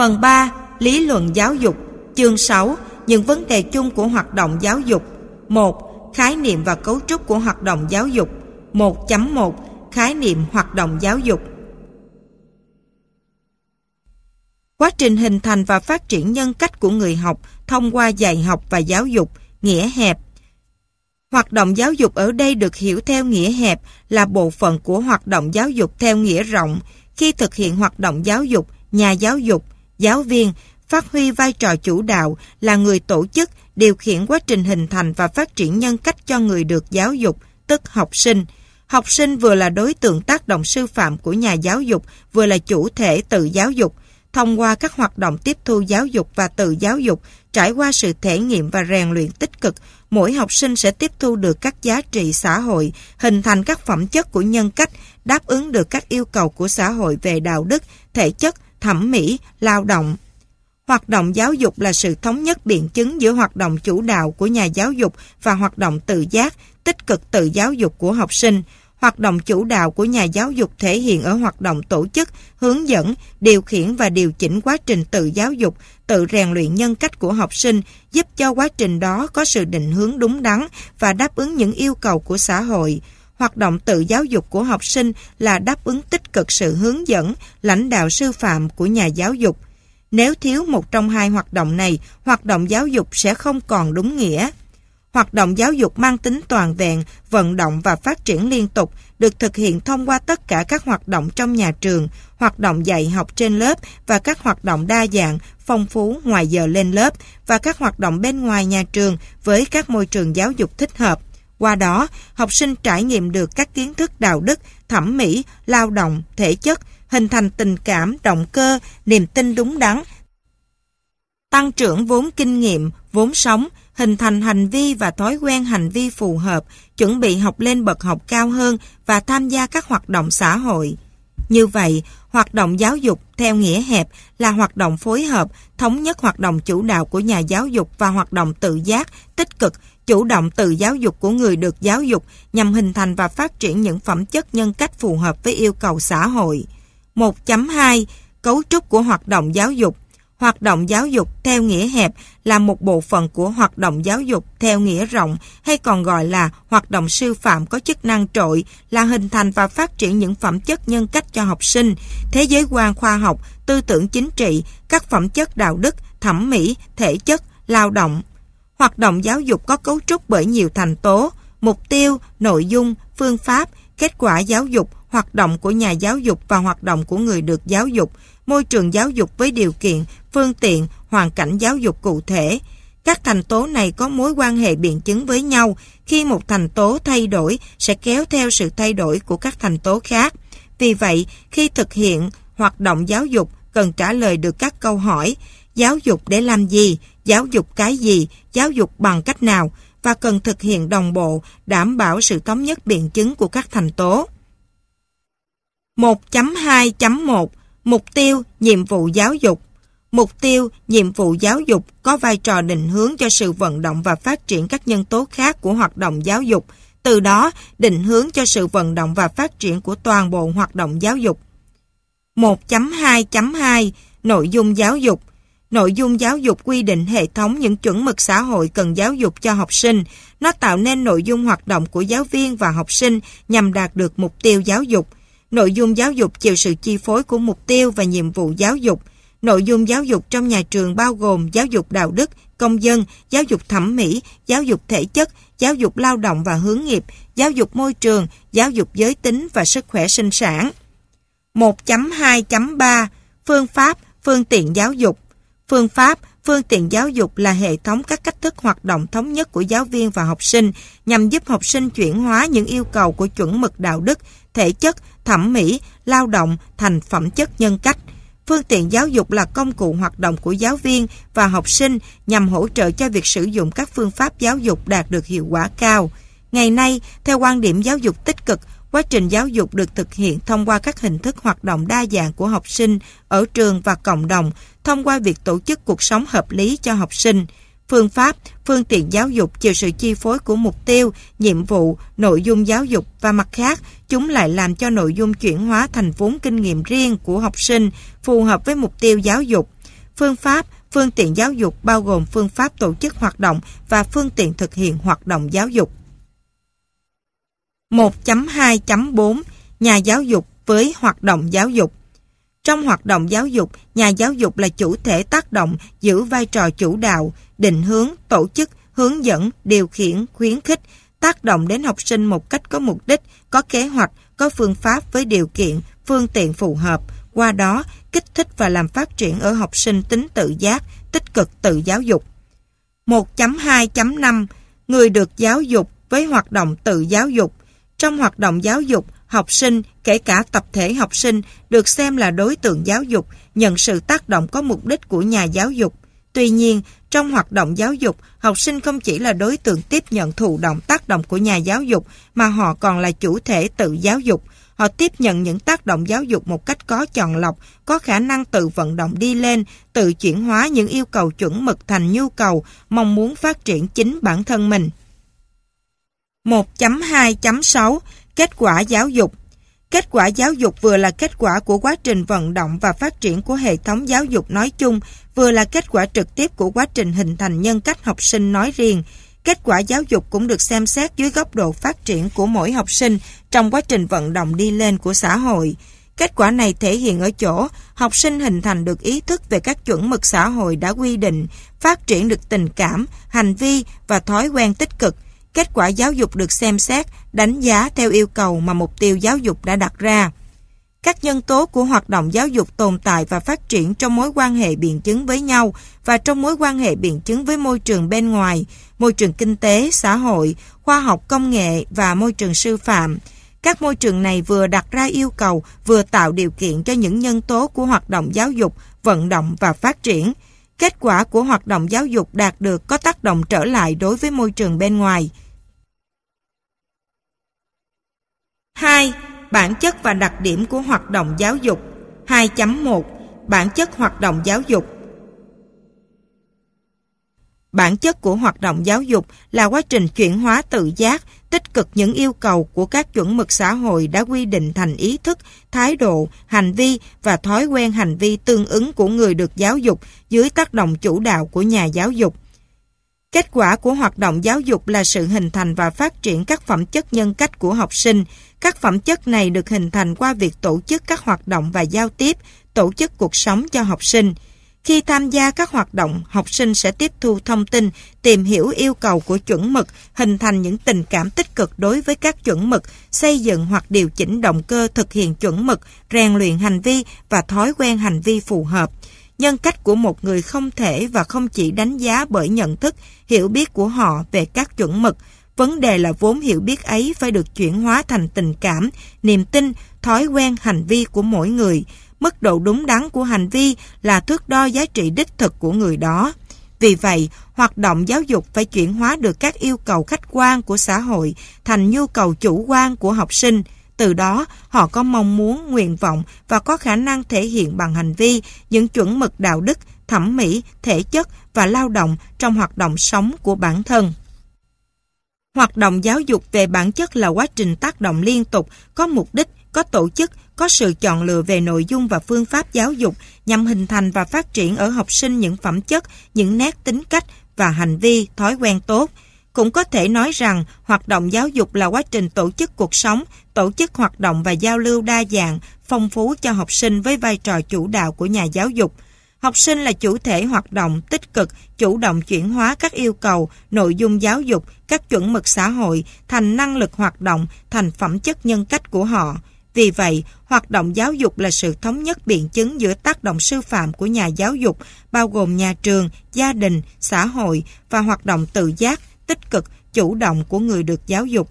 Phần 3. Lý luận giáo dục. Chương 6. Những vấn đề chung của hoạt động giáo dục. 1. Khái niệm và cấu trúc của hoạt động giáo dục. 1.1. Khái niệm hoạt động giáo dục. Quá trình hình thành và phát triển nhân cách của người học thông qua dạy học và giáo dục, nghĩa hẹp. Hoạt động giáo dục ở đây được hiểu theo nghĩa hẹp là bộ phận của hoạt động giáo dục theo nghĩa rộng. Khi thực hiện hoạt động giáo dục, nhà giáo dục, giáo viên phát huy vai trò chủ đạo là người tổ chức, điều khiển quá trình hình thành và phát triển nhân cách cho người được giáo dục, tức học sinh. Học sinh vừa là đối tượng tác động sư phạm của nhà giáo dục, vừa là chủ thể tự giáo dục. Thông qua các hoạt động tiếp thu giáo dục và tự giáo dục, trải qua sự thể nghiệm và rèn luyện tích cực, mỗi học sinh sẽ tiếp thu được các giá trị xã hội, hình thành các phẩm chất của nhân cách, đáp ứng được các yêu cầu của xã hội về đạo đức, thể chất, thẩm mỹ, lao động. Hoạt động giáo dục là sự thống nhất biện chứng giữa hoạt động chủ đạo của nhà giáo dục và hoạt động tự giác, tích cực tự giáo dục của học sinh. Hoạt động chủ đạo của nhà giáo dục thể hiện ở hoạt động tổ chức, hướng dẫn, điều khiển và điều chỉnh quá trình tự giáo dục, tự rèn luyện nhân cách của học sinh, giúp cho quá trình đó có sự định hướng đúng đắn và đáp ứng những yêu cầu của xã hội. Hoạt động tự giáo dục của học sinh là đáp ứng tích cực sự hướng dẫn, lãnh đạo sư phạm của nhà giáo dục. Nếu thiếu một trong hai hoạt động này, hoạt động giáo dục sẽ không còn đúng nghĩa. Hoạt động giáo dục mang tính toàn vẹn, vận động và phát triển liên tục, được thực hiện thông qua tất cả các hoạt động trong nhà trường, hoạt động dạy học trên lớp và các hoạt động đa dạng, phong phú ngoài giờ lên lớp và các hoạt động bên ngoài nhà trường với các môi trường giáo dục thích hợp. Qua đó, học sinh trải nghiệm được các kiến thức đạo đức, thẩm mỹ, lao động, thể chất, hình thành tình cảm, động cơ, niềm tin đúng đắn, tăng trưởng vốn kinh nghiệm, vốn sống, hình thành hành vi và thói quen hành vi phù hợp, chuẩn bị học lên bậc học cao hơn và tham gia các hoạt động xã hội. Như vậy, hoạt động giáo dục theo nghĩa hẹp là hoạt động phối hợp, thống nhất hoạt động chủ đạo của nhà giáo dục và hoạt động tự giác, tích cực, chủ động tự giáo dục của người được giáo dục nhằm hình thành và phát triển những phẩm chất nhân cách phù hợp với yêu cầu xã hội. 1.2. Cấu trúc của hoạt động giáo dục. Hoạt động giáo dục theo nghĩa hẹp là một bộ phận của hoạt động giáo dục theo nghĩa rộng hay còn gọi là hoạt động sư phạm có chức năng trội là hình thành và phát triển những phẩm chất nhân cách cho học sinh, thế giới quan khoa học, tư tưởng chính trị, các phẩm chất đạo đức, thẩm mỹ, thể chất, lao động. Hoạt động giáo dục có cấu trúc bởi nhiều thành tố, mục tiêu, nội dung, phương pháp, kết quả giáo dục, hoạt động của nhà giáo dục và hoạt động của người được giáo dục, môi trường giáo dục với điều kiện, phương tiện, hoàn cảnh giáo dục cụ thể. Các thành tố này có mối quan hệ biện chứng với nhau. Khi một thành tố thay đổi sẽ kéo theo sự thay đổi của các thành tố khác. Vì vậy, khi thực hiện hoạt động giáo dục cần trả lời được các câu hỏi: giáo dục để làm gì, giáo dục cái gì, giáo dục bằng cách nào, và cần thực hiện đồng bộ, đảm bảo sự thống nhất biện chứng của các thành tố. 1.2.1 Mục tiêu, nhiệm vụ giáo dục. Mục tiêu, nhiệm vụ giáo dục có vai trò định hướng cho sự vận động và phát triển các nhân tố khác của hoạt động giáo dục, từ đó định hướng cho sự vận động và phát triển của toàn bộ hoạt động giáo dục. 1.2.2 Nội dung giáo dục. Nội dung giáo dục quy định hệ thống những chuẩn mực xã hội cần giáo dục cho học sinh. Nó tạo nên nội dung hoạt động của giáo viên và học sinh nhằm đạt được mục tiêu giáo dục. Nội dung giáo dục chịu sự chi phối của mục tiêu và nhiệm vụ giáo dục. Nội dung giáo dục trong nhà trường bao gồm giáo dục đạo đức, công dân, giáo dục thẩm mỹ, giáo dục thể chất, giáo dục lao động và hướng nghiệp, giáo dục môi trường, giáo dục giới tính và sức khỏe sinh sản. 1.2.3 Phương pháp, phương tiện giáo dục. Phương pháp, phương tiện giáo dục là hệ thống các cách thức hoạt động thống nhất của giáo viên và học sinh nhằm giúp học sinh chuyển hóa những yêu cầu của chuẩn mực đạo đức, thể chất, thẩm mỹ, lao động thành phẩm chất nhân cách. Phương tiện giáo dục là công cụ hoạt động của giáo viên và học sinh nhằm hỗ trợ cho việc sử dụng các phương pháp giáo dục đạt được hiệu quả cao. Ngày nay, theo quan điểm giáo dục tích cực, quá trình giáo dục được thực hiện thông qua các hình thức hoạt động đa dạng của học sinh ở trường và cộng đồng, thông qua việc tổ chức cuộc sống hợp lý cho học sinh. Phương pháp, phương tiện giáo dục chịu sự chi phối của mục tiêu, nhiệm vụ, nội dung giáo dục và mặt khác, chúng lại làm cho nội dung chuyển hóa thành vốn kinh nghiệm riêng của học sinh phù hợp với mục tiêu giáo dục. phương pháp, phương tiện giáo dục bao gồm phương pháp tổ chức hoạt động và phương tiện thực hiện hoạt động giáo dục. 1.2.4 Nhà giáo dục với hoạt động giáo dục. Trong hoạt động giáo dục, nhà giáo dục là chủ thể tác động, giữ vai trò chủ đạo, định hướng, tổ chức, hướng dẫn, điều khiển, khuyến khích, tác động đến học sinh một cách có mục đích, có kế hoạch, có phương pháp với điều kiện, phương tiện phù hợp. Qua đó, kích thích và làm phát triển ở học sinh tính tự giác, tích cực tự giáo dục. 1.2.5 Người được giáo dục với hoạt động tự giáo dục. Trong hoạt động giáo dục, học sinh, kể cả tập thể học sinh, được xem là đối tượng giáo dục, nhận sự tác động có mục đích của nhà giáo dục. Tuy nhiên, trong hoạt động giáo dục, học sinh không chỉ là đối tượng tiếp nhận thụ động tác động của nhà giáo dục, mà họ còn là chủ thể tự giáo dục. Họ tiếp nhận những tác động giáo dục một cách có chọn lọc, có khả năng tự vận động đi lên, tự chuyển hóa những yêu cầu chuẩn mực thành nhu cầu, mong muốn phát triển chính bản thân mình. 1.2.6 Kết quả giáo dục. Kết quả giáo dục vừa là kết quả của quá trình vận động và phát triển của hệ thống giáo dục nói chung, vừa là kết quả trực tiếp của quá trình hình thành nhân cách học sinh nói riêng. Kết quả giáo dục cũng được xem xét dưới góc độ phát triển của mỗi học sinh trong quá trình vận động đi lên của xã hội. Kết quả này thể hiện ở chỗ học sinh hình thành được ý thức về các chuẩn mực xã hội đã quy định, phát triển được tình cảm, hành vi và thói quen tích cực. Kết quả giáo dục được xem xét, đánh giá theo yêu cầu mà mục tiêu giáo dục đã đặt ra. Các nhân tố của hoạt động giáo dục tồn tại và phát triển trong mối quan hệ biện chứng với nhau và trong mối quan hệ biện chứng với môi trường bên ngoài, môi trường kinh tế, xã hội, khoa học công nghệ và môi trường sư phạm. Các môi trường này vừa đặt ra yêu cầu, vừa tạo điều kiện cho những nhân tố của hoạt động giáo dục, vận động và phát triển. Kết quả của hoạt động giáo dục đạt được có tác động trở lại đối với môi trường bên ngoài. 2. Bản chất và đặc điểm của hoạt động giáo dục. 2.1 Bản chất hoạt động giáo dục. Bản chất của hoạt động giáo dục là quá trình chuyển hóa tự giác, tích cực những yêu cầu của các chuẩn mực xã hội đã quy định thành ý thức, thái độ, hành vi và thói quen hành vi tương ứng của người được giáo dục dưới tác động chủ đạo của nhà giáo dục. Kết quả của hoạt động giáo dục là sự hình thành và phát triển các phẩm chất nhân cách của học sinh. Các phẩm chất này được hình thành qua việc tổ chức các hoạt động và giao tiếp, tổ chức cuộc sống cho học sinh. Khi tham gia các hoạt động, học sinh sẽ tiếp thu thông tin, tìm hiểu yêu cầu của chuẩn mực, hình thành những tình cảm tích cực đối với các chuẩn mực, xây dựng hoặc điều chỉnh động cơ thực hiện chuẩn mực, rèn luyện hành vi và thói quen hành vi phù hợp. Nhân cách của một người không thể và không chỉ đánh giá bởi nhận thức, hiểu biết của họ về các chuẩn mực. Vấn đề là vốn hiểu biết ấy phải được chuyển hóa thành tình cảm, niềm tin, thói quen hành vi của mỗi người. Mức độ đúng đắn của hành vi là thước đo giá trị đích thực của người đó. Vì vậy, hoạt động giáo dục phải chuyển hóa được các yêu cầu khách quan của xã hội thành nhu cầu chủ quan của học sinh. Từ đó, họ có mong muốn, nguyện vọng và có khả năng thể hiện bằng hành vi những chuẩn mực đạo đức, thẩm mỹ, thể chất và lao động trong hoạt động sống của bản thân. Hoạt động giáo dục về bản chất là quá trình tác động liên tục, có mục đích, có tổ chức, có sự chọn lựa về nội dung và phương pháp giáo dục nhằm hình thành và phát triển ở học sinh những phẩm chất, những nét tính cách và hành vi, thói quen tốt. Cũng có thể nói rằng hoạt động giáo dục là quá trình tổ chức cuộc sống, tổ chức hoạt động và giao lưu đa dạng, phong phú cho học sinh với vai trò chủ đạo của nhà giáo dục. Học sinh là chủ thể hoạt động tích cực, chủ động chuyển hóa các yêu cầu, nội dung giáo dục, các chuẩn mực xã hội thành năng lực hoạt động, thành phẩm chất nhân cách của họ. Vì vậy, hoạt động giáo dục là sự thống nhất biện chứng giữa tác động sư phạm của nhà giáo dục, bao gồm nhà trường, gia đình, xã hội và hoạt động tự giác, tích cực, chủ động của người được giáo dục.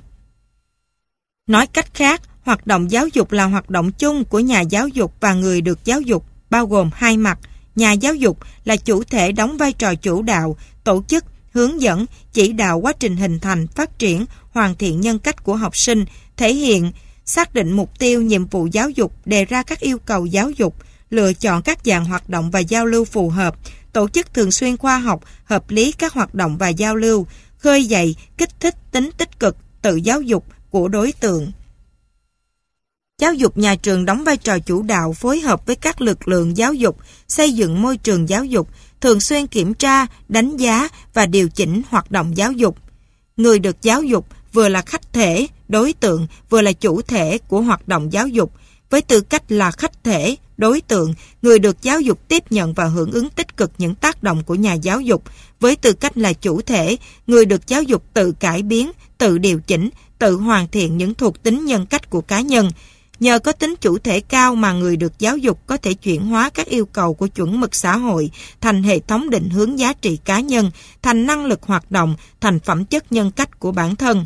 Nói cách khác, hoạt động giáo dục là hoạt động chung của nhà giáo dục và người được giáo dục, bao gồm hai mặt. Nhà giáo dục là chủ thể đóng vai trò chủ đạo, tổ chức, hướng dẫn, chỉ đạo quá trình hình thành, phát triển, hoàn thiện nhân cách của học sinh, thể hiện, xác định mục tiêu, nhiệm vụ giáo dục, đề ra các yêu cầu giáo dục, lựa chọn các dạng hoạt động và giao lưu phù hợp, tổ chức thường xuyên khoa học, hợp lý các hoạt động và giao lưu, khơi dậy, kích thích tính tích cực, tự giáo dục của đối tượng. Giáo dục nhà trường đóng vai trò chủ đạo phối hợp với các lực lượng giáo dục, xây dựng môi trường giáo dục, thường xuyên kiểm tra, đánh giá và điều chỉnh hoạt động giáo dục. Người được giáo dục vừa là khách thể, đối tượng, vừa là chủ thể của hoạt động giáo dục. Với tư cách là khách thể, đối tượng, người được giáo dục tiếp nhận và hưởng ứng tích cực những tác động của nhà giáo dục. Với tư cách là chủ thể, người được giáo dục tự cải biến, tự điều chỉnh, tự hoàn thiện những thuộc tính nhân cách của cá nhân. Nhờ có tính chủ thể cao mà người được giáo dục có thể chuyển hóa các yêu cầu của chuẩn mực xã hội thành hệ thống định hướng giá trị cá nhân, thành năng lực hoạt động, thành phẩm chất nhân cách của bản thân.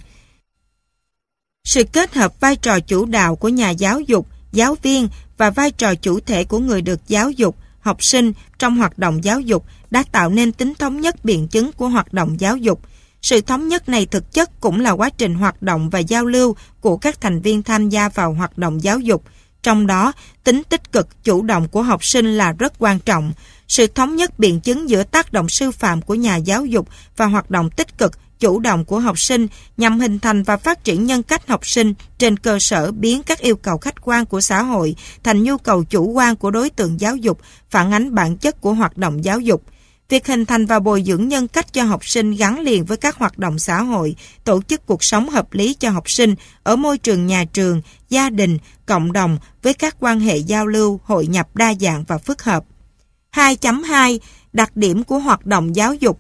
Sự kết hợp vai trò chủ đạo của nhà giáo dục, giáo viên và vai trò chủ thể của người được giáo dục, học sinh trong hoạt động giáo dục đã tạo nên tính thống nhất biện chứng của hoạt động giáo dục. Sự thống nhất này thực chất cũng là quá trình hoạt động và giao lưu của các thành viên tham gia vào hoạt động giáo dục. Trong đó, tính tích cực, chủ động của học sinh là rất quan trọng. Sự thống nhất biện chứng giữa tác động sư phạm của nhà giáo dục và hoạt động tích cực, chủ động của học sinh nhằm hình thành và phát triển nhân cách học sinh trên cơ sở biến các yêu cầu khách quan của xã hội thành nhu cầu chủ quan của đối tượng giáo dục, phản ánh bản chất của hoạt động giáo dục. Việc hình thành và bồi dưỡng nhân cách cho học sinh gắn liền với các hoạt động xã hội, tổ chức cuộc sống hợp lý cho học sinh ở môi trường nhà trường, gia đình, cộng đồng với các quan hệ giao lưu, hội nhập đa dạng và phức hợp. 2.2 Đặc điểm của hoạt động giáo dục.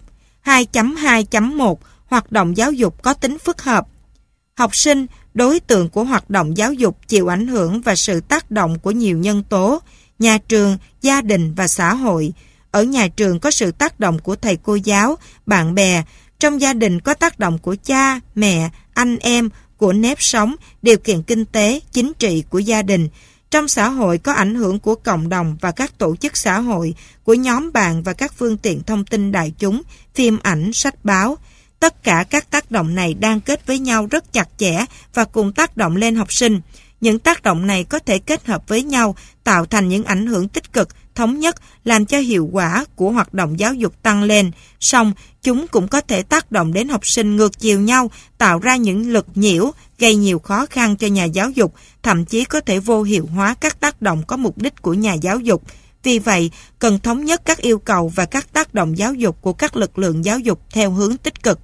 2.2.1 Hoạt động giáo dục có tính phức hợp. Học sinh, đối tượng của hoạt động giáo dục chịu ảnh hưởng và sự tác động của nhiều nhân tố, nhà trường, gia đình và xã hội. Ở nhà trường có sự tác động của thầy cô giáo, bạn bè, trong gia đình có tác động của cha, mẹ, anh em, của nếp sống, điều kiện kinh tế, chính trị của gia đình. Trong xã hội có ảnh hưởng của cộng đồng và các tổ chức xã hội, của nhóm bạn và các phương tiện thông tin đại chúng, phim ảnh, sách báo. Tất cả các tác động này đang kết với nhau rất chặt chẽ và cùng tác động lên học sinh. Những tác động này có thể kết hợp với nhau, tạo thành những ảnh hưởng tích cực, thống nhất, làm cho hiệu quả của hoạt động giáo dục tăng lên. Song, chúng cũng có thể tác động đến học sinh ngược chiều nhau, tạo ra những lực nhiễu, gây nhiều khó khăn cho nhà giáo dục, thậm chí có thể vô hiệu hóa các tác động có mục đích của nhà giáo dục. Vì vậy, cần thống nhất các yêu cầu và các tác động giáo dục của các lực lượng giáo dục theo hướng tích cực.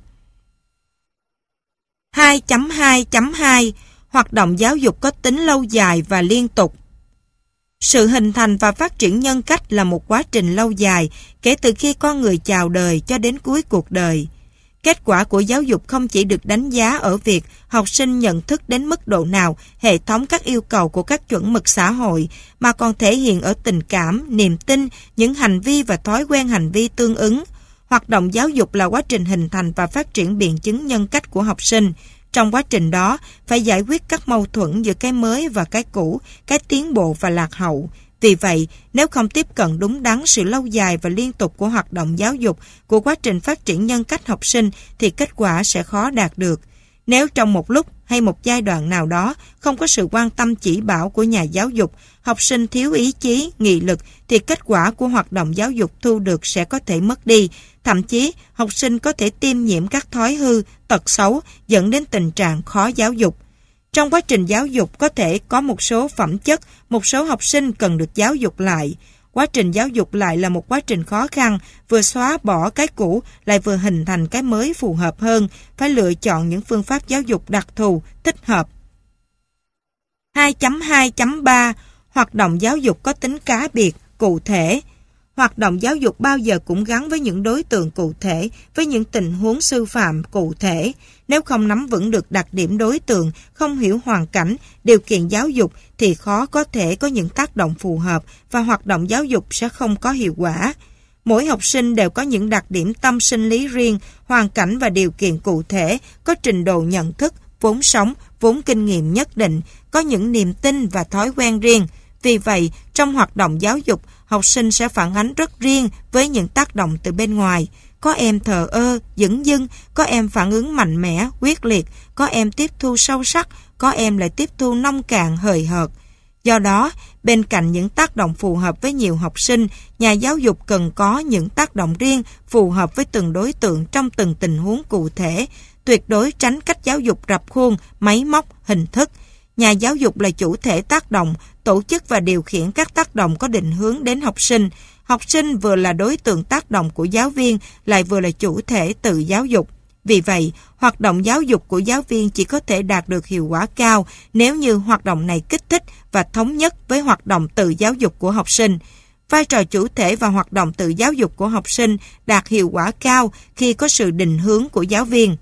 2.2.2 Hoạt động giáo dục có tính lâu dài và liên tục. Sự hình thành và phát triển nhân cách là một quá trình lâu dài, kể từ khi con người chào đời cho đến cuối cuộc đời. Kết quả của giáo dục không chỉ được đánh giá ở việc học sinh nhận thức đến mức độ nào hệ thống các yêu cầu của các chuẩn mực xã hội, mà còn thể hiện ở tình cảm, niềm tin, những hành vi và thói quen hành vi tương ứng. Hoạt động giáo dục là quá trình hình thành và phát triển biện chứng nhân cách của học sinh. Trong quá trình đó, phải giải quyết các mâu thuẫn giữa cái mới và cái cũ, cái tiến bộ và lạc hậu. Vì vậy, nếu không tiếp cận đúng đắn sự lâu dài và liên tục của hoạt động giáo dục, của quá trình phát triển nhân cách học sinh, thì kết quả sẽ khó đạt được. Nếu trong một lúc hay một giai đoạn nào đó không có sự quan tâm chỉ bảo của nhà giáo dục, học sinh thiếu ý chí, nghị lực, thì kết quả của hoạt động giáo dục thu được sẽ có thể mất đi. Thậm chí, học sinh có thể tiêm nhiễm các thói hư, tật xấu, dẫn đến tình trạng khó giáo dục. Trong quá trình giáo dục có thể có một số phẩm chất, một số học sinh cần được giáo dục lại. Quá trình giáo dục lại là một quá trình khó khăn, vừa xóa bỏ cái cũ lại vừa hình thành cái mới phù hợp hơn, phải lựa chọn những phương pháp giáo dục đặc thù, thích hợp. 2.2.3 Hoạt động giáo dục có tính cá biệt, cụ thể. Hoạt động giáo dục bao giờ cũng gắn với những đối tượng cụ thể, với những tình huống sư phạm cụ thể. Nếu không nắm vững được đặc điểm đối tượng, không hiểu hoàn cảnh, điều kiện giáo dục thì khó có thể có những tác động phù hợp và hoạt động giáo dục sẽ không có hiệu quả. Mỗi học sinh đều có những đặc điểm tâm sinh lý riêng, hoàn cảnh và điều kiện cụ thể, có trình độ nhận thức, vốn sống, vốn kinh nghiệm nhất định, có những niềm tin và thói quen riêng. Vì vậy, trong hoạt động giáo dục, học sinh sẽ phản ánh rất riêng với những tác động từ bên ngoài. Có em thờ ơ, dửng dưng, có em phản ứng mạnh mẽ, quyết liệt, có em tiếp thu sâu sắc, có em lại tiếp thu nông cạn, hời hợt. Do đó, bên cạnh những tác động phù hợp với nhiều học sinh, nhà giáo dục cần có những tác động riêng phù hợp với từng đối tượng trong từng tình huống cụ thể, tuyệt đối tránh cách giáo dục rập khuôn, máy móc, hình thức. Nhà giáo dục là chủ thể tác động, tổ chức và điều khiển các tác động có định hướng đến học sinh. Học sinh vừa là đối tượng tác động của giáo viên, lại vừa là chủ thể tự giáo dục. Vì vậy, hoạt động giáo dục của giáo viên chỉ có thể đạt được hiệu quả cao nếu như hoạt động này kích thích và thống nhất với hoạt động tự giáo dục của học sinh. Vai trò chủ thể và hoạt động tự giáo dục của học sinh đạt hiệu quả cao khi có sự định hướng của giáo viên.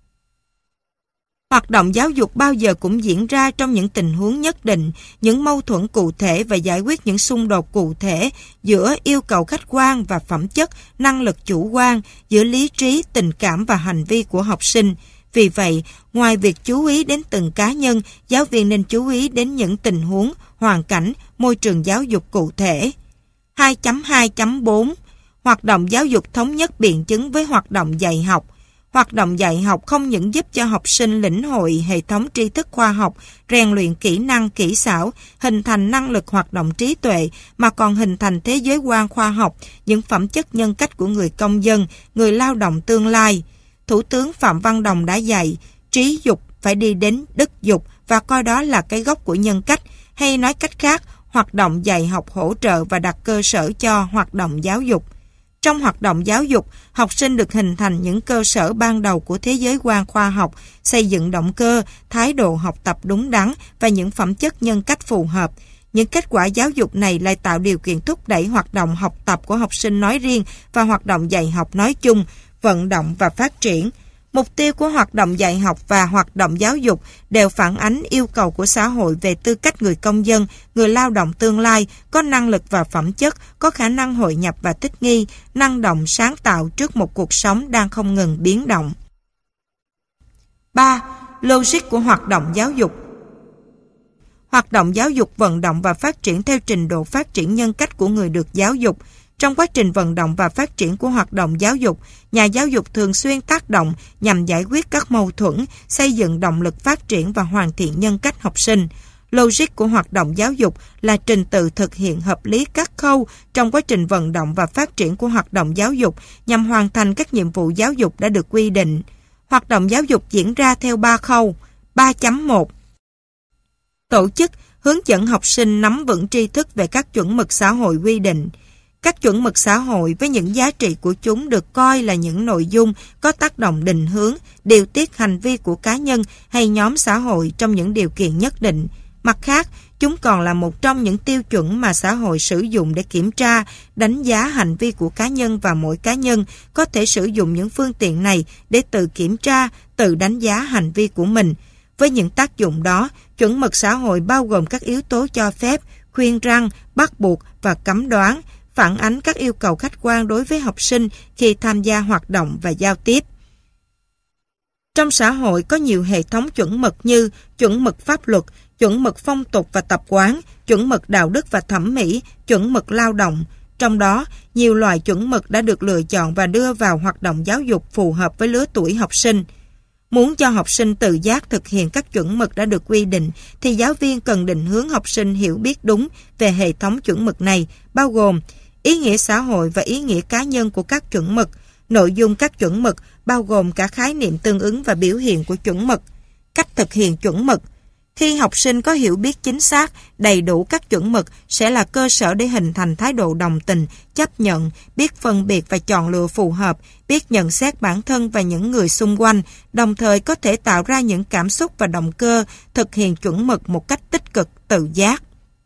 Hoạt động giáo dục bao giờ cũng diễn ra trong những tình huống nhất định, những mâu thuẫn cụ thể và giải quyết những xung đột cụ thể giữa yêu cầu khách quan và phẩm chất, năng lực chủ quan, giữa lý trí, tình cảm và hành vi của học sinh. Vì vậy, ngoài việc chú ý đến từng cá nhân, giáo viên nên chú ý đến những tình huống, hoàn cảnh, môi trường giáo dục cụ thể. 2.2.4 Hoạt động giáo dục thống nhất biện chứng với hoạt động dạy học. Hoạt động dạy học không những giúp cho học sinh lĩnh hội hệ thống tri thức khoa học, rèn luyện kỹ năng, kỹ xảo, hình thành năng lực hoạt động trí tuệ, mà còn hình thành thế giới quan khoa học, những phẩm chất nhân cách của người công dân, người lao động tương lai. Thủ tướng Phạm Văn Đồng đã dạy, trí dục phải đi đến đức dục và coi đó là cái gốc của nhân cách, hay nói cách khác, hoạt động dạy học hỗ trợ và đặt cơ sở cho hoạt động giáo dục. Trong hoạt động giáo dục, học sinh được hình thành những cơ sở ban đầu của thế giới quan khoa học, xây dựng động cơ, thái độ học tập đúng đắn và những phẩm chất nhân cách phù hợp. Những kết quả giáo dục này lại tạo điều kiện thúc đẩy hoạt động học tập của học sinh nói riêng và hoạt động dạy học nói chung, vận động và phát triển. Mục tiêu của hoạt động dạy học và hoạt động giáo dục đều phản ánh yêu cầu của xã hội về tư cách người công dân, người lao động tương lai, có năng lực và phẩm chất, có khả năng hội nhập và thích nghi, năng động sáng tạo trước một cuộc sống đang không ngừng biến động. 3. Logic của hoạt động giáo dục. Hoạt động giáo dục vận động và phát triển theo trình độ phát triển nhân cách của người được giáo dục. Trong quá trình vận động và phát triển của hoạt động giáo dục, nhà giáo dục thường xuyên tác động nhằm giải quyết các mâu thuẫn, xây dựng động lực phát triển và hoàn thiện nhân cách học sinh. Logic của hoạt động giáo dục là trình tự thực hiện hợp lý các khâu trong quá trình vận động và phát triển của hoạt động giáo dục nhằm hoàn thành các nhiệm vụ giáo dục đã được quy định. Hoạt động giáo dục diễn ra theo 3 khâu. 3.1 Tổ chức, hướng dẫn học sinh nắm vững tri thức về các chuẩn mực xã hội quy định. Các chuẩn mực xã hội với những giá trị của chúng được coi là những nội dung có tác động định hướng, điều tiết hành vi của cá nhân hay nhóm xã hội trong những điều kiện nhất định. Mặt khác, chúng còn là một trong những tiêu chuẩn mà xã hội sử dụng để kiểm tra, đánh giá hành vi của cá nhân, và mỗi cá nhân có thể sử dụng những phương tiện này để tự kiểm tra, tự đánh giá hành vi của mình. Với những tác dụng đó, chuẩn mực xã hội bao gồm các yếu tố cho phép, khuyên răn, bắt buộc và cấm đoán, phản ánh các yêu cầu khách quan đối với học sinh khi tham gia hoạt động và giao tiếp. Trong xã hội có nhiều hệ thống chuẩn mực như chuẩn mực pháp luật, chuẩn mực phong tục và tập quán, chuẩn mực đạo đức và thẩm mỹ, chuẩn mực lao động. Trong đó, nhiều loại chuẩn mực đã được lựa chọn và đưa vào hoạt động giáo dục phù hợp với lứa tuổi học sinh. Muốn cho học sinh tự giác thực hiện các chuẩn mực đã được quy định, thì giáo viên cần định hướng học sinh hiểu biết đúng về hệ thống chuẩn mực này, bao gồm ý nghĩa xã hội và ý nghĩa cá nhân của các chuẩn mực, nội dung các chuẩn mực, bao gồm cả khái niệm tương ứng và biểu hiện của chuẩn mực, cách thực hiện chuẩn mực. Khi học sinh có hiểu biết chính xác, đầy đủ các chuẩn mực sẽ là cơ sở để hình thành thái độ đồng tình, chấp nhận, biết phân biệt và chọn lựa phù hợp, biết nhận xét bản thân và những người xung quanh, đồng thời có thể tạo ra những cảm xúc và động cơ, thực hiện chuẩn mực một cách tích cực, tự giác.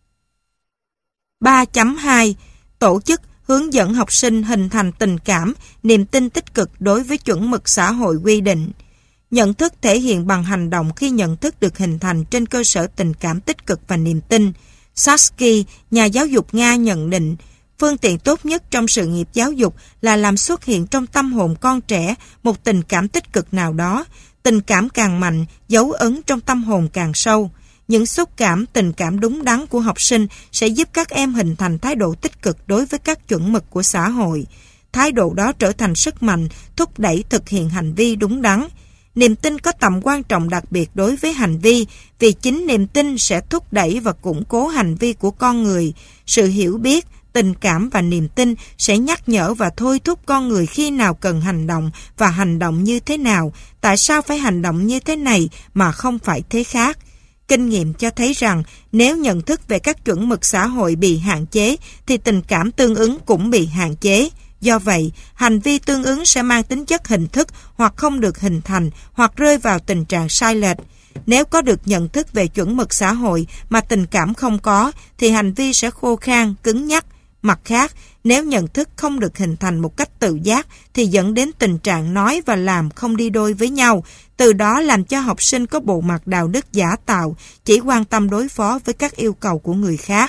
3.2 Tổ chức, hướng dẫn học sinh hình thành tình cảm, niềm tin tích cực đối với chuẩn mực xã hội quy định. Nhận thức thể hiện bằng hành động khi nhận thức được hình thành trên cơ sở tình cảm tích cực và niềm tin. Sarsky, nhà giáo dục Nga nhận định, phương tiện tốt nhất trong sự nghiệp giáo dục là làm xuất hiện trong tâm hồn con trẻ một tình cảm tích cực nào đó. Tình cảm càng mạnh, dấu ấn trong tâm hồn càng sâu. Những xúc cảm, tình cảm đúng đắn của học sinh sẽ giúp các em hình thành thái độ tích cực đối với các chuẩn mực của xã hội. Thái độ đó trở thành sức mạnh, thúc đẩy thực hiện hành vi đúng đắn. Niềm tin có tầm quan trọng đặc biệt đối với hành vi, vì chính niềm tin sẽ thúc đẩy và củng cố hành vi của con người. Sự hiểu biết, tình cảm và niềm tin sẽ nhắc nhở và thôi thúc con người khi nào cần hành động và hành động như thế nào, tại sao phải hành động như thế này mà không phải thế khác. Kinh nghiệm cho thấy rằng nếu nhận thức về các chuẩn mực xã hội bị hạn chế thì tình cảm tương ứng cũng bị hạn chế. Do vậy, hành vi tương ứng sẽ mang tính chất hình thức hoặc không được hình thành hoặc rơi vào tình trạng sai lệch. Nếu có được nhận thức về chuẩn mực xã hội mà tình cảm không có thì hành vi sẽ khô khan, cứng nhắc. Mặt khác, nếu nhận thức không được hình thành một cách tự giác thì dẫn đến tình trạng nói và làm không đi đôi với nhau, từ đó làm cho học sinh có bộ mặt đạo đức giả tạo, chỉ quan tâm đối phó với các yêu cầu của người khác.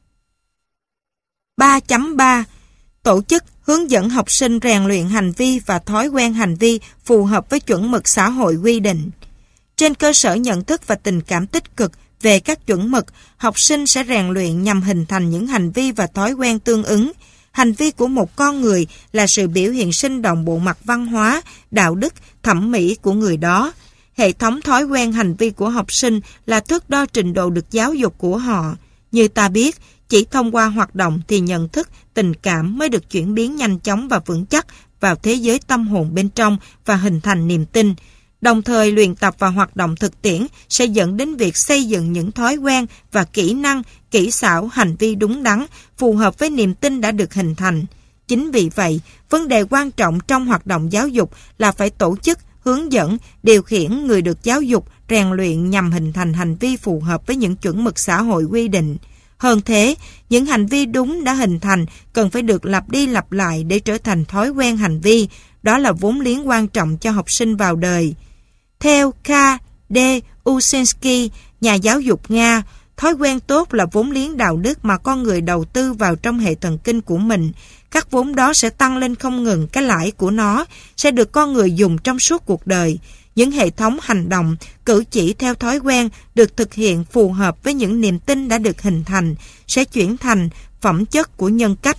3.3 Tổ chức hướng dẫn học sinh rèn luyện hành vi và thói quen hành vi phù hợp với chuẩn mực xã hội quy định. Trên cơ sở nhận thức và tình cảm tích cực về các chuẩn mực, học sinh sẽ rèn luyện nhằm hình thành những hành vi và thói quen tương ứng. Hành vi của một con người là sự biểu hiện sinh động bộ mặt văn hóa, đạo đức, thẩm mỹ của người đó. Hệ thống thói quen hành vi của học sinh là thước đo trình độ được giáo dục của họ. Như ta biết, chỉ thông qua hoạt động thì nhận thức, tình cảm mới được chuyển biến nhanh chóng và vững chắc vào thế giới tâm hồn bên trong và hình thành niềm tin. Đồng thời, luyện tập và hoạt động thực tiễn sẽ dẫn đến việc xây dựng những thói quen và kỹ năng, kỹ xảo, hành vi đúng đắn, phù hợp với niềm tin đã được hình thành. Chính vì vậy, vấn đề quan trọng trong hoạt động giáo dục là phải tổ chức, hướng dẫn, điều khiển người được giáo dục, rèn luyện nhằm hình thành hành vi phù hợp với những chuẩn mực xã hội quy định. Hơn thế, những hành vi đúng đã hình thành cần phải được lặp đi lặp lại để trở thành thói quen hành vi. Đó là vốn liếng quan trọng cho học sinh vào đời. Theo K.D. Ushensky, nhà giáo dục Nga, thói quen tốt là vốn liếng đạo đức mà con người đầu tư vào trong hệ thần kinh của mình. Các vốn đó sẽ tăng lên không ngừng, cái lãi của nó sẽ được con người dùng trong suốt cuộc đời. Những hệ thống hành động, cử chỉ theo thói quen được thực hiện phù hợp với những niềm tin đã được hình thành, sẽ chuyển thành phẩm chất của nhân cách.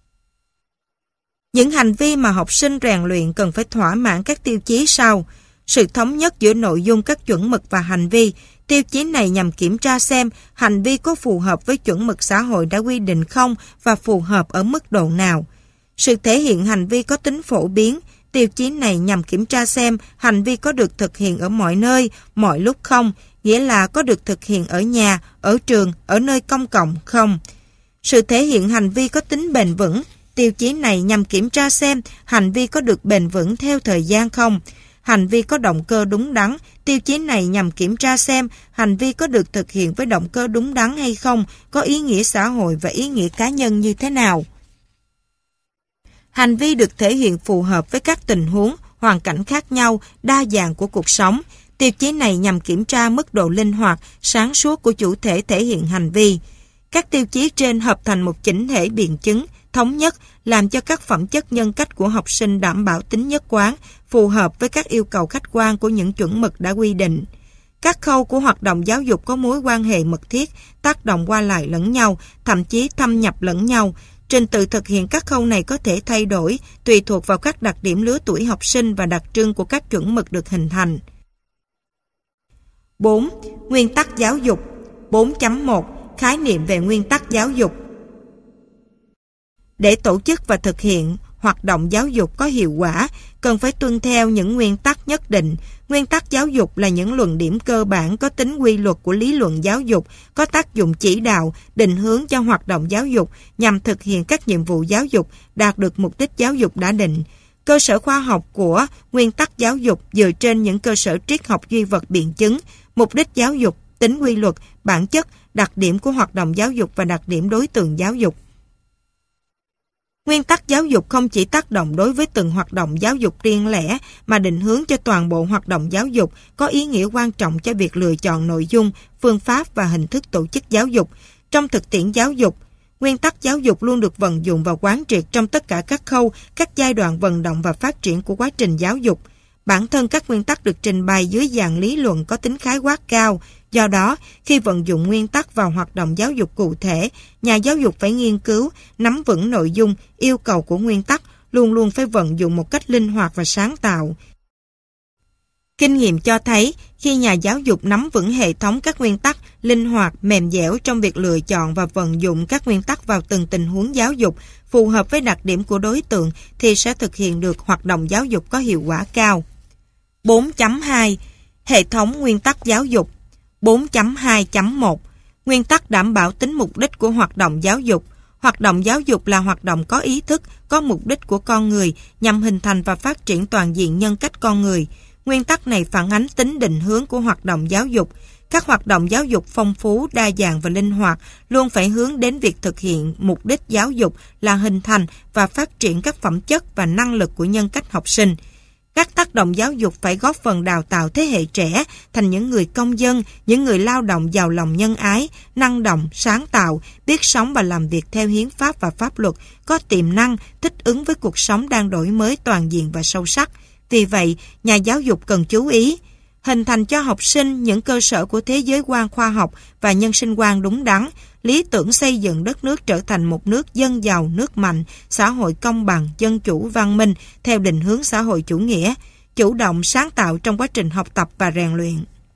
Những hành vi mà học sinh rèn luyện cần phải thỏa mãn các tiêu chí sau. Sự thống nhất giữa nội dung các chuẩn mực và hành vi. Tiêu chí này nhằm kiểm tra xem hành vi có phù hợp với chuẩn mực xã hội đã quy định không và phù hợp ở mức độ nào. Sự thể hiện hành vi có tính phổ biến. Tiêu chí này nhằm kiểm tra xem hành vi có được thực hiện ở mọi nơi, mọi lúc không, nghĩa là có được thực hiện ở nhà, ở trường, ở nơi công cộng không. Sự thể hiện hành vi có tính bền vững. Tiêu chí này nhằm kiểm tra xem hành vi có được bền vững theo thời gian không. Hành vi có động cơ đúng đắn. Tiêu chí này nhằm kiểm tra xem hành vi có được thực hiện với động cơ đúng đắn hay không, có ý nghĩa xã hội và ý nghĩa cá nhân như thế nào. Hành vi được thể hiện phù hợp với các tình huống, hoàn cảnh khác nhau, đa dạng của cuộc sống. Tiêu chí này nhằm kiểm tra mức độ linh hoạt, sáng suốt của chủ thể thể hiện hành vi. Các tiêu chí trên hợp thành một chỉnh thể biện chứng, thống nhất, làm cho các phẩm chất nhân cách của học sinh đảm bảo tính nhất quán, phù hợp với các yêu cầu khách quan của những chuẩn mực đã quy định. Các khâu của hoạt động giáo dục có mối quan hệ mật thiết, tác động qua lại lẫn nhau, thậm chí thâm nhập lẫn nhau. Trình tự thực hiện các khâu này có thể thay đổi, tùy thuộc vào các đặc điểm lứa tuổi học sinh và đặc trưng của các chuẩn mực được hình thành. 4. Nguyên tắc giáo dục. 4.1 Khái niệm về nguyên tắc giáo dục. Để tổ chức và thực hiện hoạt động giáo dục có hiệu quả, cần phải tuân theo những nguyên tắc nhất định. Nguyên tắc giáo dục là những luận điểm cơ bản có tính quy luật của lý luận giáo dục, có tác dụng chỉ đạo, định hướng cho hoạt động giáo dục nhằm thực hiện các nhiệm vụ giáo dục, đạt được mục đích giáo dục đã định. Cơ sở khoa học của nguyên tắc giáo dục dựa trên những cơ sở triết học duy vật biện chứng, mục đích giáo dục, tính quy luật, bản chất, đặc điểm của hoạt động giáo dục và đặc điểm đối tượng giáo dục. Nguyên tắc giáo dục không chỉ tác động đối với từng hoạt động giáo dục riêng lẻ mà định hướng cho toàn bộ hoạt động giáo dục, có ý nghĩa quan trọng cho việc lựa chọn nội dung, phương pháp và hình thức tổ chức giáo dục. Trong thực tiễn giáo dục, nguyên tắc giáo dục luôn được vận dụng và quán triệt trong tất cả các khâu, các giai đoạn vận động và phát triển của quá trình giáo dục. Bản thân các nguyên tắc được trình bày dưới dạng lý luận có tính khái quát cao. Do đó, khi vận dụng nguyên tắc vào hoạt động giáo dục cụ thể, nhà giáo dục phải nghiên cứu, nắm vững nội dung, yêu cầu của nguyên tắc, luôn luôn phải vận dụng một cách linh hoạt và sáng tạo. Kinh nghiệm cho thấy, khi nhà giáo dục nắm vững hệ thống các nguyên tắc, linh hoạt, mềm dẻo trong việc lựa chọn và vận dụng các nguyên tắc vào từng tình huống giáo dục, phù hợp với đặc điểm của đối tượng, thì sẽ thực hiện được hoạt động giáo dục có hiệu quả cao. 4.2 Hệ thống nguyên tắc giáo dục. 4.2.1 Nguyên tắc đảm bảo tính mục đích của hoạt động giáo dục. Hoạt động giáo dục là hoạt động có ý thức, có mục đích của con người nhằm hình thành và phát triển toàn diện nhân cách con người. Nguyên tắc này phản ánh tính định hướng của hoạt động giáo dục. Các hoạt động giáo dục phong phú, đa dạng và linh hoạt luôn phải hướng đến việc thực hiện mục đích giáo dục là hình thành và phát triển các phẩm chất và năng lực của nhân cách học sinh. Các tác động giáo dục phải góp phần đào tạo thế hệ trẻ thành những người công dân, những người lao động giàu lòng nhân ái, năng động, sáng tạo, biết sống và làm việc theo hiến pháp và pháp luật, có tiềm năng, thích ứng với cuộc sống đang đổi mới toàn diện và sâu sắc. Vì vậy, nhà giáo dục cần chú ý hình thành cho học sinh những cơ sở của thế giới quan khoa học và nhân sinh quan đúng đắn, lý tưởng xây dựng đất nước trở thành một nước dân giàu, nước mạnh, xã hội công bằng, dân chủ, văn minh theo định hướng xã hội chủ nghĩa, chủ động sáng tạo trong quá trình học tập và rèn luyện.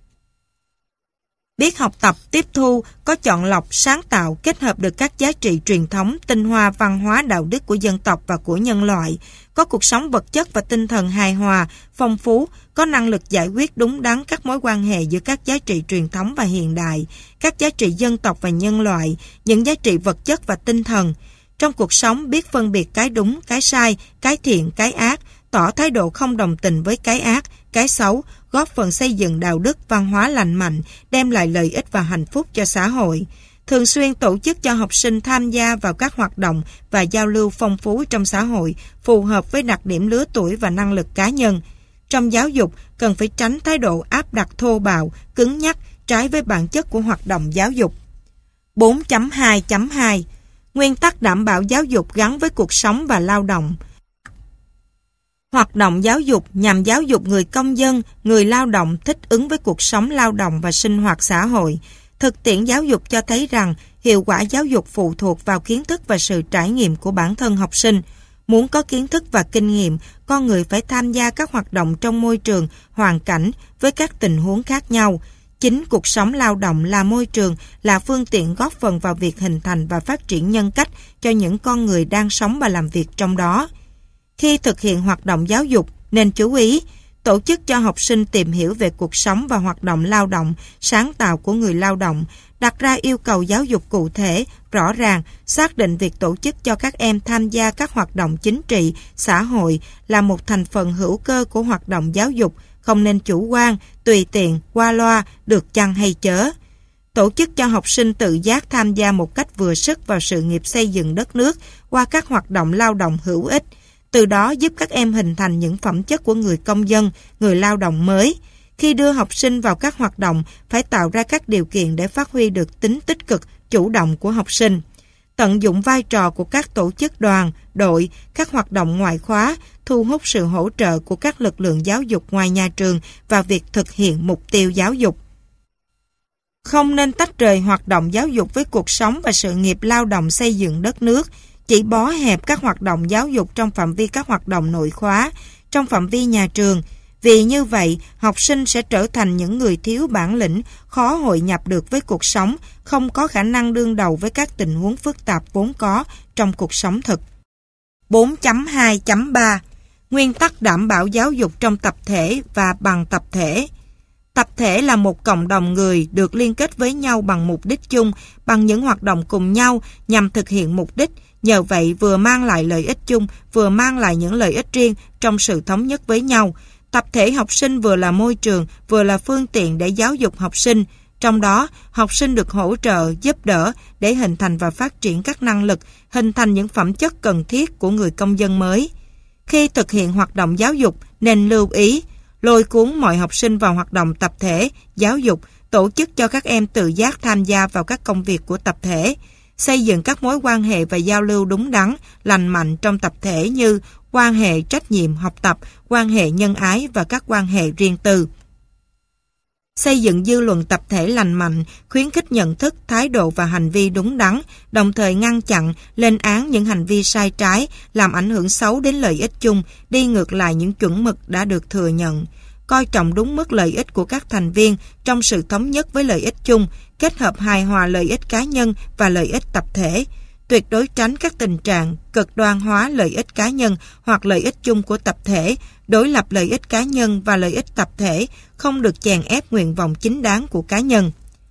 Biết học tập, tiếp thu, có chọn lọc, sáng tạo, kết hợp được các giá trị truyền thống, tinh hoa, văn hóa, đạo đức của dân tộc và của nhân loại, có cuộc sống vật chất và tinh thần hài hòa, phong phú, có năng lực giải quyết đúng đắn các mối quan hệ giữa các giá trị truyền thống và hiện đại, các giá trị dân tộc và nhân loại, những giá trị vật chất và tinh thần. Trong cuộc sống biết phân biệt cái đúng, cái sai, cái thiện, cái ác, tỏ thái độ không đồng tình với cái ác, cái xấu, góp phần xây dựng đạo đức, văn hóa lành mạnh, đem lại lợi ích và hạnh phúc cho xã hội. Thường xuyên tổ chức cho học sinh tham gia vào các hoạt động và giao lưu phong phú trong xã hội, phù hợp với đặc điểm lứa tuổi và năng lực cá nhân. Trong giáo dục, cần phải tránh thái độ áp đặt thô bạo, cứng nhắc, trái với bản chất của hoạt động giáo dục. 4.2.2 Nguyên tắc đảm bảo giáo dục gắn với cuộc sống và lao động. Hoạt động giáo dục nhằm giáo dục người công dân, người lao động thích ứng với cuộc sống lao động và sinh hoạt xã hội. Thực tiễn giáo dục cho thấy rằng hiệu quả giáo dục phụ thuộc vào kiến thức và sự trải nghiệm của bản thân học sinh. Muốn có kiến thức và kinh nghiệm, con người phải tham gia các hoạt động trong môi trường, hoàn cảnh với các tình huống khác nhau. Chính cuộc sống lao động là môi trường, là phương tiện góp phần vào việc hình thành và phát triển nhân cách cho những con người đang sống và làm việc trong đó. Khi thực hiện hoạt động giáo dục, nên chú ý tổ chức cho học sinh tìm hiểu về cuộc sống và hoạt động lao động, sáng tạo của người lao động, đặt ra yêu cầu giáo dục cụ thể, rõ ràng, xác định việc tổ chức cho các em tham gia các hoạt động chính trị, xã hội là một thành phần hữu cơ của hoạt động giáo dục, không nên chủ quan, tùy tiện, qua loa, được chăng hay chớ. Tổ chức cho học sinh tự giác tham gia một cách vừa sức vào sự nghiệp xây dựng đất nước qua các hoạt động lao động hữu ích, từ đó giúp các em hình thành những phẩm chất của người công dân, người lao động mới. Khi đưa học sinh vào các hoạt động, phải tạo ra các điều kiện để phát huy được tính tích cực, chủ động của học sinh. Tận dụng vai trò của các tổ chức đoàn, đội, các hoạt động ngoại khóa, thu hút sự hỗ trợ của các lực lượng giáo dục ngoài nhà trường và việc thực hiện mục tiêu giáo dục. Không nên tách rời hoạt động giáo dục với cuộc sống và sự nghiệp lao động xây dựng đất nước, chỉ bó hẹp các hoạt động giáo dục trong phạm vi các hoạt động nội khóa, trong phạm vi nhà trường. Vì như vậy, học sinh sẽ trở thành những người thiếu bản lĩnh, khó hội nhập được với cuộc sống, không có khả năng đương đầu với các tình huống phức tạp vốn có trong cuộc sống thực. 4.2.3 Nguyên tắc đảm bảo giáo dục trong tập thể và bằng tập thể. Tập thể là một cộng đồng người được liên kết với nhau bằng mục đích chung, bằng những hoạt động cùng nhau nhằm thực hiện mục đích. Nhờ vậy vừa mang lại lợi ích chung, vừa mang lại những lợi ích riêng trong sự thống nhất với nhau. Tập thể học sinh vừa là môi trường, vừa là phương tiện để giáo dục học sinh. Trong đó, học sinh được hỗ trợ, giúp đỡ để hình thành và phát triển các năng lực, hình thành những phẩm chất cần thiết của người công dân mới. Khi thực hiện hoạt động giáo dục, nên lưu ý, lôi cuốn mọi học sinh vào hoạt động tập thể, giáo dục, tổ chức cho các em tự giác tham gia vào các công việc của tập thể, xây dựng các mối quan hệ và giao lưu đúng đắn, lành mạnh trong tập thể như quan hệ trách nhiệm học tập, quan hệ nhân ái và các quan hệ riêng tư. Xây dựng dư luận tập thể lành mạnh, khuyến khích nhận thức, thái độ và hành vi đúng đắn, đồng thời ngăn chặn, lên án những hành vi sai trái, làm ảnh hưởng xấu đến lợi ích chung, đi ngược lại những chuẩn mực đã được thừa nhận. Coi trọng đúng mức lợi ích của các thành viên trong sự thống nhất với lợi ích chung, kết hợp hài hòa lợi ích cá nhân và lợi ích tập thể. tuyệt đối tránh các tình trạng cực đoan hóa lợi ích cá nhân hoặc lợi ích chung của tập thể, đối lập lợi ích cá nhân và lợi ích tập thể, không được chèn ép nguyện vọng chính đáng của cá nhân.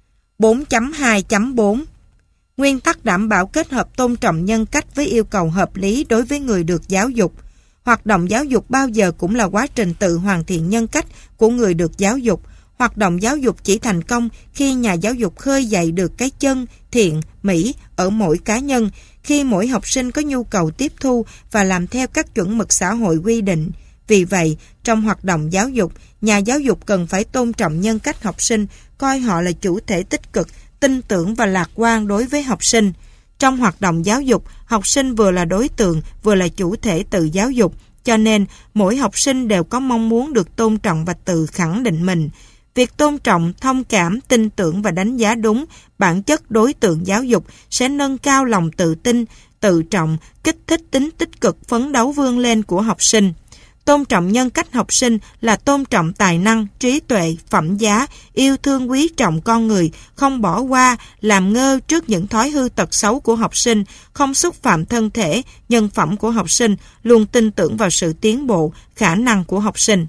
4.2.4 Nguyên tắc đảm bảo kết hợp tôn trọng nhân cách với yêu cầu hợp lý đối với người được giáo dục. Hoạt động giáo dục bao giờ cũng là quá trình tự hoàn thiện nhân cách của người được giáo dục. Hoạt động giáo dục chỉ thành công khi nhà giáo dục khơi dậy được cái chân, thiện, mỹ ở mỗi cá nhân, khi mỗi học sinh có nhu cầu tiếp thu và làm theo các chuẩn mực xã hội quy định. Vì vậy, trong hoạt động giáo dục, nhà giáo dục cần phải tôn trọng nhân cách học sinh, coi họ là chủ thể tích cực, tin tưởng và lạc quan đối với học sinh. Trong hoạt động giáo dục, học sinh vừa là đối tượng, vừa là chủ thể tự giáo dục, cho nên mỗi học sinh đều có mong muốn được tôn trọng và tự khẳng định mình. Việc tôn trọng, thông cảm, tin tưởng và đánh giá đúng bản chất đối tượng giáo dục sẽ nâng cao lòng tự tin, tự trọng, kích thích tính tích cực phấn đấu vươn lên của học sinh. Tôn trọng nhân cách học sinh là tôn trọng tài năng, trí tuệ, phẩm giá, yêu thương quý trọng con người, không bỏ qua, làm ngơ trước những thói hư tật xấu của học sinh, không xúc phạm thân thể, nhân phẩm của học sinh, luôn tin tưởng vào sự tiến bộ, khả năng của học sinh.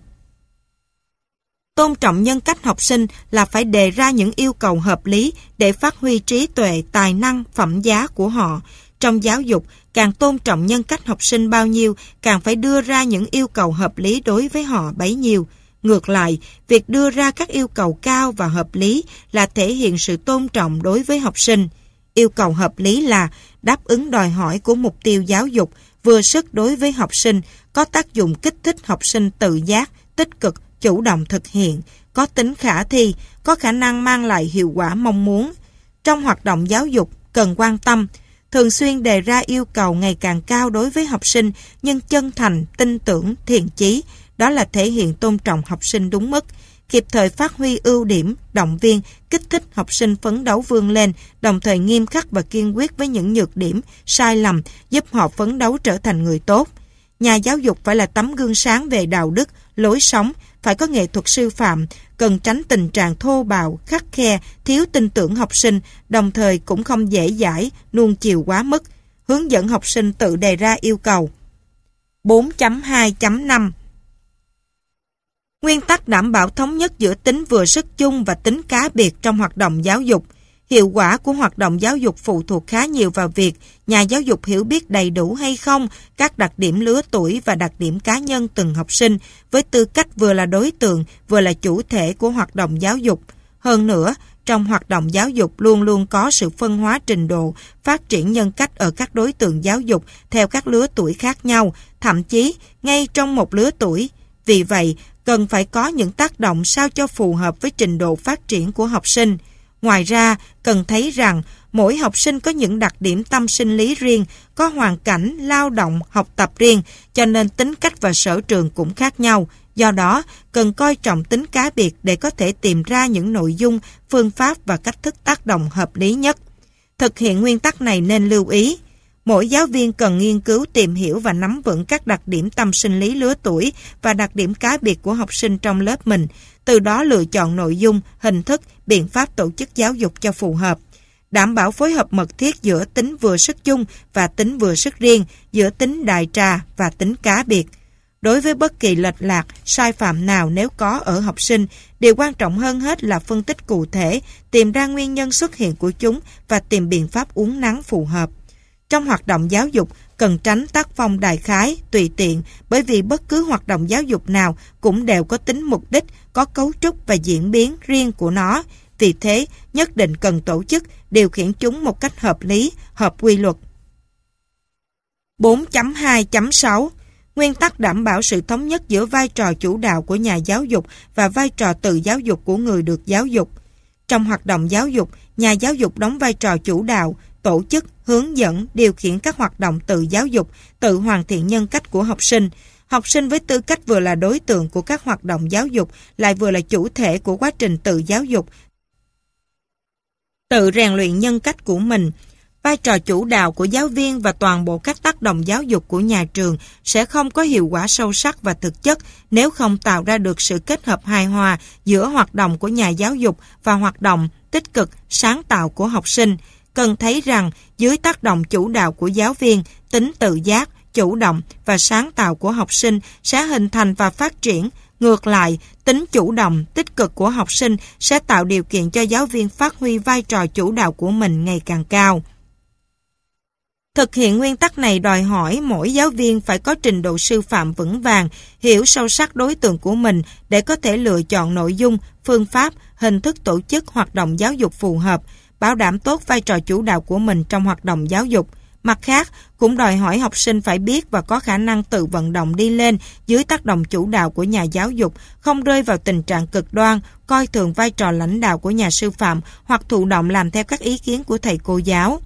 Tôn trọng nhân cách học sinh là phải đề ra những yêu cầu hợp lý để phát huy trí tuệ, tài năng, phẩm giá của họ. Trong giáo dục, càng tôn trọng nhân cách học sinh bao nhiêu, càng phải đưa ra những yêu cầu hợp lý đối với họ bấy nhiêu. Ngược lại, việc đưa ra các yêu cầu cao và hợp lý là thể hiện sự tôn trọng đối với học sinh. Yêu cầu hợp lý là đáp ứng đòi hỏi của mục tiêu giáo dục, vừa sức đối với học sinh, có tác dụng kích thích học sinh tự giác, tích cực, chủ động thực hiện, có tính khả thi, có khả năng mang lại hiệu quả mong muốn. Trong hoạt động giáo dục, cần quan tâm, thường xuyên đề ra yêu cầu ngày càng cao đối với học sinh, nhưng chân thành, tin tưởng, thiện chí, đó là thể hiện tôn trọng học sinh đúng mức, kịp thời phát huy ưu điểm, động viên, kích thích học sinh phấn đấu vươn lên, đồng thời nghiêm khắc và kiên quyết với những nhược điểm, sai lầm, giúp họ phấn đấu trở thành người tốt. Nhà giáo dục phải là tấm gương sáng về đạo đức, lối sống, phải có nghệ thuật sư phạm, cần tránh tình trạng thô bạo, khắt khe, thiếu tin tưởng học sinh, đồng thời cũng không dễ dãi, nuông chiều quá mức, hướng dẫn học sinh tự đề ra yêu cầu. 4.2.5 Nguyên tắc đảm bảo thống nhất giữa tính vừa sức chung và tính cá biệt trong hoạt động giáo dục. Hiệu quả của hoạt động giáo dục phụ thuộc khá nhiều vào việc nhà giáo dục hiểu biết đầy đủ hay không các đặc điểm lứa tuổi và đặc điểm cá nhân từng học sinh, với tư cách vừa là đối tượng, vừa là chủ thể của hoạt động giáo dục. Hơn nữa, trong hoạt động giáo dục luôn luôn có sự phân hóa trình độ, phát triển nhân cách ở các đối tượng giáo dục theo các lứa tuổi khác nhau, thậm chí ngay trong một lứa tuổi. Vì vậy, cần phải có những tác động sao cho phù hợp với trình độ phát triển của học sinh. Ngoài ra, cần thấy rằng mỗi học sinh có những đặc điểm tâm sinh lý riêng, có hoàn cảnh, lao động, học tập riêng, cho nên tính cách và sở trường cũng khác nhau. Do đó, cần coi trọng tính cá biệt để có thể tìm ra những nội dung, phương pháp và cách thức tác động hợp lý nhất. Thực hiện nguyên tắc này nên lưu ý. Mỗi giáo viên cần nghiên cứu, tìm hiểu và nắm vững các đặc điểm tâm sinh lý lứa tuổi và đặc điểm cá biệt của học sinh trong lớp mình, từ đó lựa chọn nội dung, hình thức, biện pháp tổ chức giáo dục cho phù hợp. Đảm bảo phối hợp mật thiết giữa tính vừa sức chung và tính vừa sức riêng, giữa tính đại trà và tính cá biệt. Đối với bất kỳ lệch lạc, sai phạm nào nếu có ở học sinh, điều quan trọng hơn hết là phân tích cụ thể, tìm ra nguyên nhân xuất hiện của chúng và tìm biện pháp uốn nắn phù hợp. Trong hoạt động giáo dục, cần tránh tác phong đại khái, tùy tiện, bởi vì bất cứ hoạt động giáo dục nào cũng đều có tính mục đích, có cấu trúc và diễn biến riêng của nó. Vì thế, nhất định cần tổ chức, điều khiển chúng một cách hợp lý, hợp quy luật. 4.2.6 Nguyên tắc đảm bảo sự thống nhất giữa vai trò chủ đạo của nhà giáo dục và vai trò tự giáo dục của người được giáo dục. Trong hoạt động giáo dục, nhà giáo dục đóng vai trò chủ đạo, tổ chức, hướng dẫn, điều khiển các hoạt động tự giáo dục, tự hoàn thiện nhân cách của học sinh. Học sinh với tư cách vừa là đối tượng của các hoạt động giáo dục, lại vừa là chủ thể của quá trình tự giáo dục, tự rèn luyện nhân cách của mình. Vai trò chủ đạo của giáo viên và toàn bộ các tác động giáo dục của nhà trường sẽ không có hiệu quả sâu sắc và thực chất nếu không tạo ra được sự kết hợp hài hòa giữa hoạt động của nhà giáo dục và hoạt động tích cực, sáng tạo của học sinh. cần thấy rằng dưới tác động chủ đạo của giáo viên, tính tự giác, chủ động và sáng tạo của học sinh sẽ hình thành và phát triển. Ngược lại, tính chủ động, tích cực của học sinh sẽ tạo điều kiện cho giáo viên phát huy vai trò chủ đạo của mình ngày càng cao. Thực hiện nguyên tắc này đòi hỏi mỗi giáo viên phải có trình độ sư phạm vững vàng, hiểu sâu sắc đối tượng của mình để có thể lựa chọn nội dung, phương pháp, hình thức tổ chức hoạt động giáo dục phù hợp, bảo đảm tốt vai trò chủ đạo của mình trong hoạt động giáo dục. Mặt khác, cũng đòi hỏi học sinh phải biết và có khả năng tự vận động đi lên dưới tác động chủ đạo của nhà giáo dục, không rơi vào tình trạng cực đoan, coi thường vai trò lãnh đạo của nhà sư phạm hoặc thụ động làm theo các ý kiến của thầy cô giáo.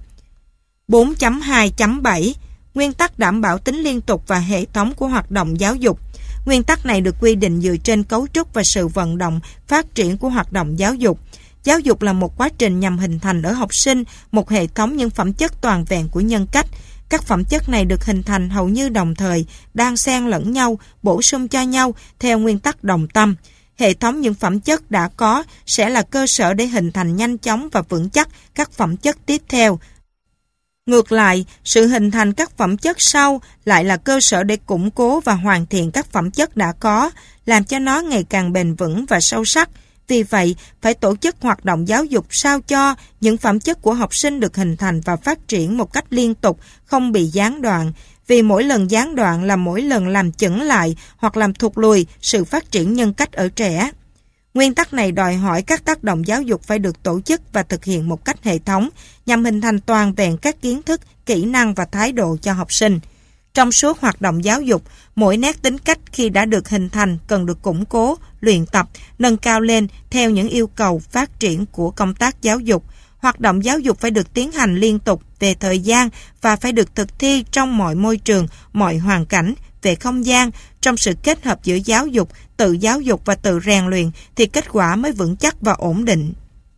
4.2.7 Nguyên tắc đảm bảo tính liên tục và hệ thống của hoạt động giáo dục. Nguyên tắc này được quy định dựa trên cấu trúc và sự vận động, phát triển của hoạt động giáo dục. Giáo dục là một quá trình nhằm hình thành ở học sinh một hệ thống những phẩm chất toàn vẹn của nhân cách. Các phẩm chất này được hình thành hầu như đồng thời, đan xen lẫn nhau, bổ sung cho nhau theo nguyên tắc đồng tâm. Hệ thống những phẩm chất đã có sẽ là cơ sở để hình thành nhanh chóng và vững chắc các phẩm chất tiếp theo. Ngược lại, sự hình thành các phẩm chất sau lại là cơ sở để củng cố và hoàn thiện các phẩm chất đã có, làm cho nó ngày càng bền vững và sâu sắc. Vì vậy, phải tổ chức hoạt động giáo dục sao cho những phẩm chất của học sinh được hình thành và phát triển một cách liên tục, không bị gián đoạn. Vì mỗi lần gián đoạn là mỗi lần làm chững lại hoặc làm thụt lùi sự phát triển nhân cách ở trẻ. Nguyên tắc này đòi hỏi các tác động giáo dục phải được tổ chức và thực hiện một cách hệ thống nhằm hình thành toàn vẹn các kiến thức, kỹ năng và thái độ cho học sinh. Trong suốt hoạt động giáo dục, mỗi nét tính cách khi đã được hình thành cần được củng cố, luyện tập, nâng cao lên theo những yêu cầu phát triển của công tác giáo dục. Hoạt động giáo dục phải được tiến hành liên tục về thời gian và phải được thực thi trong mọi môi trường, mọi hoàn cảnh, về không gian. Trong sự kết hợp giữa giáo dục và tự rèn luyện thì kết quả mới vững chắc và ổn định.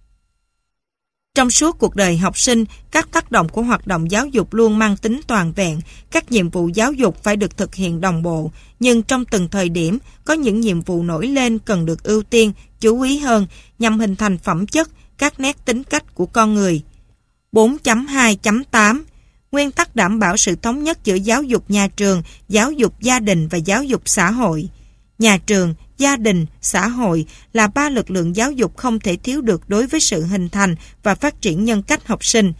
Trong suốt cuộc đời học sinh, các tác động của hoạt động giáo dục luôn mang tính toàn vẹn. Các nhiệm vụ giáo dục phải được thực hiện đồng bộ, nhưng trong từng thời điểm, có những nhiệm vụ nổi lên cần được ưu tiên, chú ý hơn nhằm hình thành phẩm chất, các nét tính cách của con người. 4.2.8 Nguyên tắc đảm bảo sự thống nhất giữa giáo dục nhà trường, giáo dục gia đình và giáo dục xã hội. Nhà trường, gia đình, xã hội là ba lực lượng giáo dục không thể thiếu được đối với sự hình thành và phát triển nhân cách học sinh.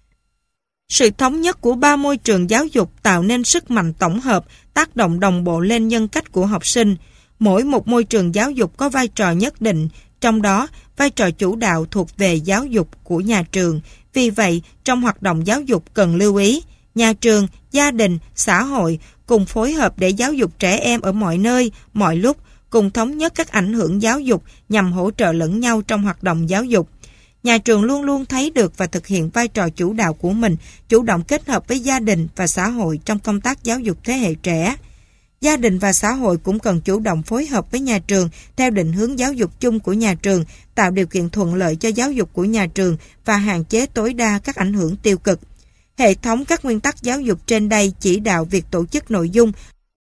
Sự thống nhất của ba môi trường giáo dục tạo nên sức mạnh tổng hợp, tác động đồng bộ lên nhân cách của học sinh. Mỗi một môi trường giáo dục có vai trò nhất định, trong đó vai trò chủ đạo thuộc về giáo dục của nhà trường. Vì vậy, trong hoạt động giáo dục cần lưu ý, nhà trường, gia đình, xã hội cùng phối hợp để giáo dục trẻ em ở mọi nơi, mọi lúc, cùng thống nhất các ảnh hưởng giáo dục nhằm hỗ trợ lẫn nhau trong hoạt động giáo dục. Nhà trường luôn luôn thấy được và thực hiện vai trò chủ đạo của mình, chủ động kết hợp với gia đình và xã hội trong công tác giáo dục thế hệ trẻ. Gia đình và xã hội cũng cần chủ động phối hợp với nhà trường theo định hướng giáo dục chung của nhà trường, tạo điều kiện thuận lợi cho giáo dục của nhà trường và hạn chế tối đa các ảnh hưởng tiêu cực. Hệ thống các nguyên tắc giáo dục trên đây chỉ đạo việc tổ chức nội dung,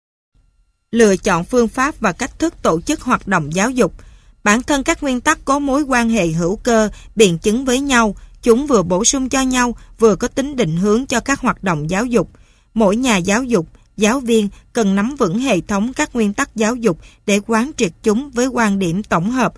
lựa chọn phương pháp và cách thức tổ chức hoạt động giáo dục. Bản thân các nguyên tắc có mối quan hệ hữu cơ, biện chứng với nhau, chúng vừa bổ sung cho nhau, vừa có tính định hướng cho các hoạt động giáo dục. Mỗi nhà giáo dục, giáo viên cần nắm vững hệ thống các nguyên tắc giáo dục để quán triệt chúng với quan điểm tổng hợp,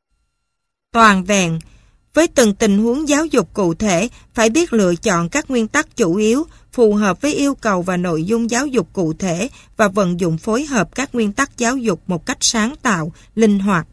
toàn vẹn. Với từng tình huống giáo dục cụ thể, phải biết lựa chọn các nguyên tắc chủ yếu, phù hợp với yêu cầu và nội dung giáo dục cụ thể và vận dụng phối hợp các nguyên tắc giáo dục một cách sáng tạo, linh hoạt.